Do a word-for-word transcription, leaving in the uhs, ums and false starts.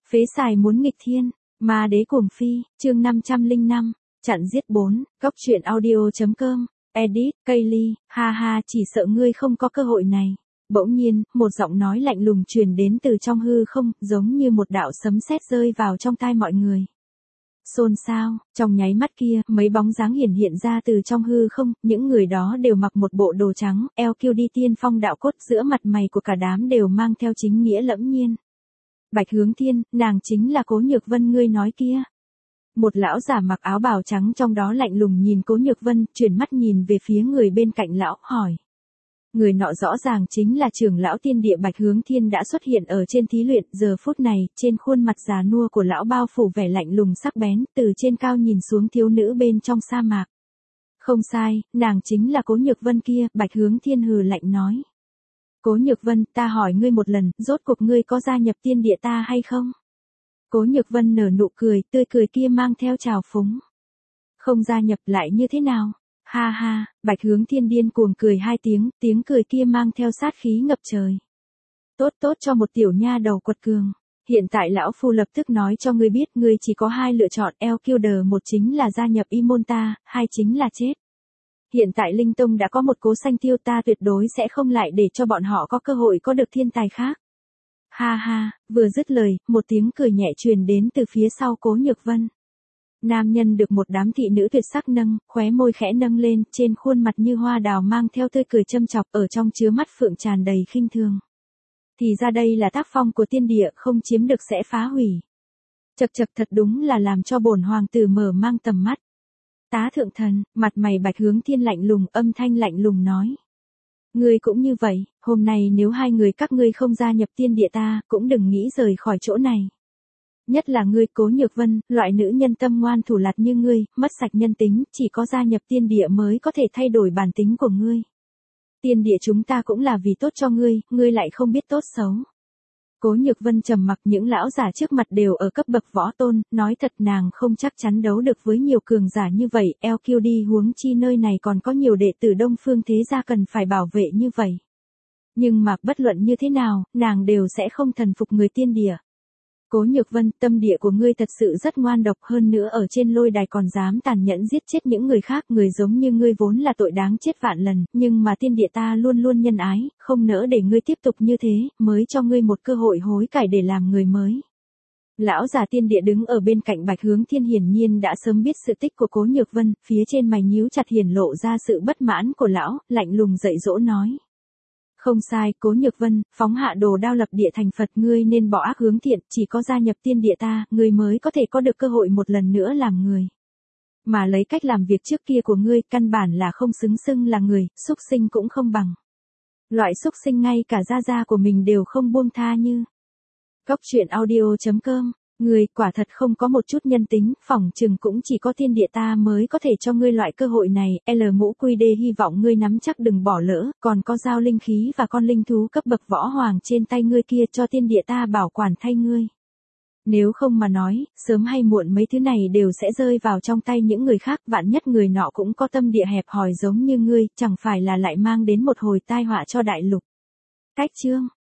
Phế xài muốn nghịch thiên, ma đế cuồng phi, chương năm trăm lẻ năm, chặn giết bốn, góc truyện audio.com, edit, Kaylee, ha ha chỉ sợ ngươi không có cơ hội này. Bỗng nhiên, một giọng nói lạnh lùng truyền đến từ trong hư không, giống như một đạo sấm sét rơi vào trong tai mọi người. Xôn xao, trong nháy mắt kia, mấy bóng dáng hiển hiện ra từ trong hư không, những người đó đều mặc một bộ đồ trắng, eo kiêu đi tiên phong đạo cốt, giữa mặt mày của cả đám đều mang theo chính nghĩa lẫm nhiên. Bạch Hướng Thiên, nàng chính là Cố Nhược Vân ngươi nói kia. Một lão giả mặc áo bào trắng trong đó lạnh lùng nhìn Cố Nhược Vân, chuyển mắt nhìn về phía người bên cạnh lão, hỏi. Người nọ rõ ràng chính là trưởng lão tiên địa Bạch Hướng Thiên đã xuất hiện ở trên thí luyện, giờ phút này, trên khuôn mặt già nua của lão bao phủ vẻ lạnh lùng sắc bén, từ trên cao nhìn xuống thiếu nữ bên trong sa mạc. Không sai, nàng chính là Cố Nhược Vân kia, Bạch Hướng Thiên hừ lạnh nói. Cố Nhược Vân, ta hỏi ngươi một lần, rốt cuộc ngươi có gia nhập tiên địa ta hay không? Cố Nhược Vân nở nụ cười, tươi cười kia mang theo trào phúng. Không gia nhập lại như thế nào? Ha ha, Bạch Hướng Thiên điên cuồng cười hai tiếng, tiếng cười kia mang theo sát khí ngập trời. Tốt tốt cho một tiểu nha đầu quật cường. Hiện tại lão phu lập tức nói cho ngươi biết, ngươi chỉ có hai lựa chọn, Elkilder, một chính là gia nhập Y môn ta, hai chính là chết. Hiện tại Linh Tông đã có một Cố Xanh Tiêu, ta tuyệt đối sẽ không lại để cho bọn họ có cơ hội có được thiên tài khác. Ha ha, vừa dứt lời, một tiếng cười nhẹ truyền đến từ phía sau Cố Nhược Vân. Nam nhân được một đám thị nữ tuyệt sắc nâng, khóe môi khẽ nâng lên, trên khuôn mặt như hoa đào mang theo tươi cười châm chọc, ở trong chứa mắt phượng tràn đầy khinh thường. Thì ra đây là tác phong của tiên địa, không chiếm được sẽ phá hủy. Chậc chậc, thật đúng là làm cho bổn hoàng tử mở mang tầm mắt. Tá thượng thần, mặt mày Bạch Hướng Thiên lạnh lùng, âm thanh lạnh lùng nói. Ngươi cũng như vậy, hôm nay nếu hai người các ngươi không gia nhập tiên địa ta, cũng đừng nghĩ rời khỏi chỗ này. Nhất là ngươi Cố Nhược Vân, loại nữ nhân tâm ngoan thủ lạt như ngươi, mất sạch nhân tính, chỉ có gia nhập tiên địa mới có thể thay đổi bản tính của ngươi. Tiên địa chúng ta cũng là vì tốt cho ngươi, ngươi lại không biết tốt xấu. Cố Nhược Vân trầm mặc, những lão giả trước mặt đều ở cấp bậc võ tôn, nói thật nàng không chắc chắn đấu được với nhiều cường giả như vậy, eo kiêu đi huống chi nơi này còn có nhiều đệ tử Đông Phương thế gia cần phải bảo vệ như vậy. Nhưng mà bất luận như thế nào, nàng đều sẽ không thần phục người tiên địa. Cố Nhược Vân, tâm địa của ngươi thật sự rất ngoan độc, hơn nữa ở trên lôi đài còn dám tàn nhẫn giết chết những người khác, người giống như ngươi vốn là tội đáng chết vạn lần, nhưng mà tiên địa ta luôn luôn nhân ái, không nỡ để ngươi tiếp tục như thế, mới cho ngươi một cơ hội hối cải để làm người mới. Lão già tiên địa đứng ở bên cạnh Bạch Hướng Thiên hiển nhiên đã sớm biết sự tích của Cố Nhược Vân, phía trên mày nhíu chặt hiển lộ ra sự bất mãn của lão, lạnh lùng dạy dỗ nói. Không sai, Cố Nhược Vân, phóng hạ đồ đao lập địa thành Phật, ngươi nên bỏ ác hướng thiện, chỉ có gia nhập tiên địa ta, ngươi mới có thể có được cơ hội một lần nữa làm người. Mà lấy cách làm việc trước kia của ngươi, căn bản là không xứng xưng là người, súc sinh cũng không bằng. Loại súc sinh ngay cả gia gia của mình đều không buông tha như. Góc truyện audio.com, ngươi quả thật không có một chút nhân tính, phỏng chừng cũng chỉ có tiên địa ta mới có thể cho ngươi loại cơ hội này, L ngũ quy đê hy vọng ngươi nắm chắc đừng bỏ lỡ, còn có giao linh khí và con linh thú cấp bậc võ hoàng trên tay ngươi kia cho tiên địa ta bảo quản thay ngươi. Nếu không mà nói, sớm hay muộn mấy thứ này đều sẽ rơi vào trong tay những người khác, vạn nhất người nọ cũng có tâm địa hẹp hòi giống như ngươi, chẳng phải là lại mang đến một hồi tai họa cho đại lục. Cách chương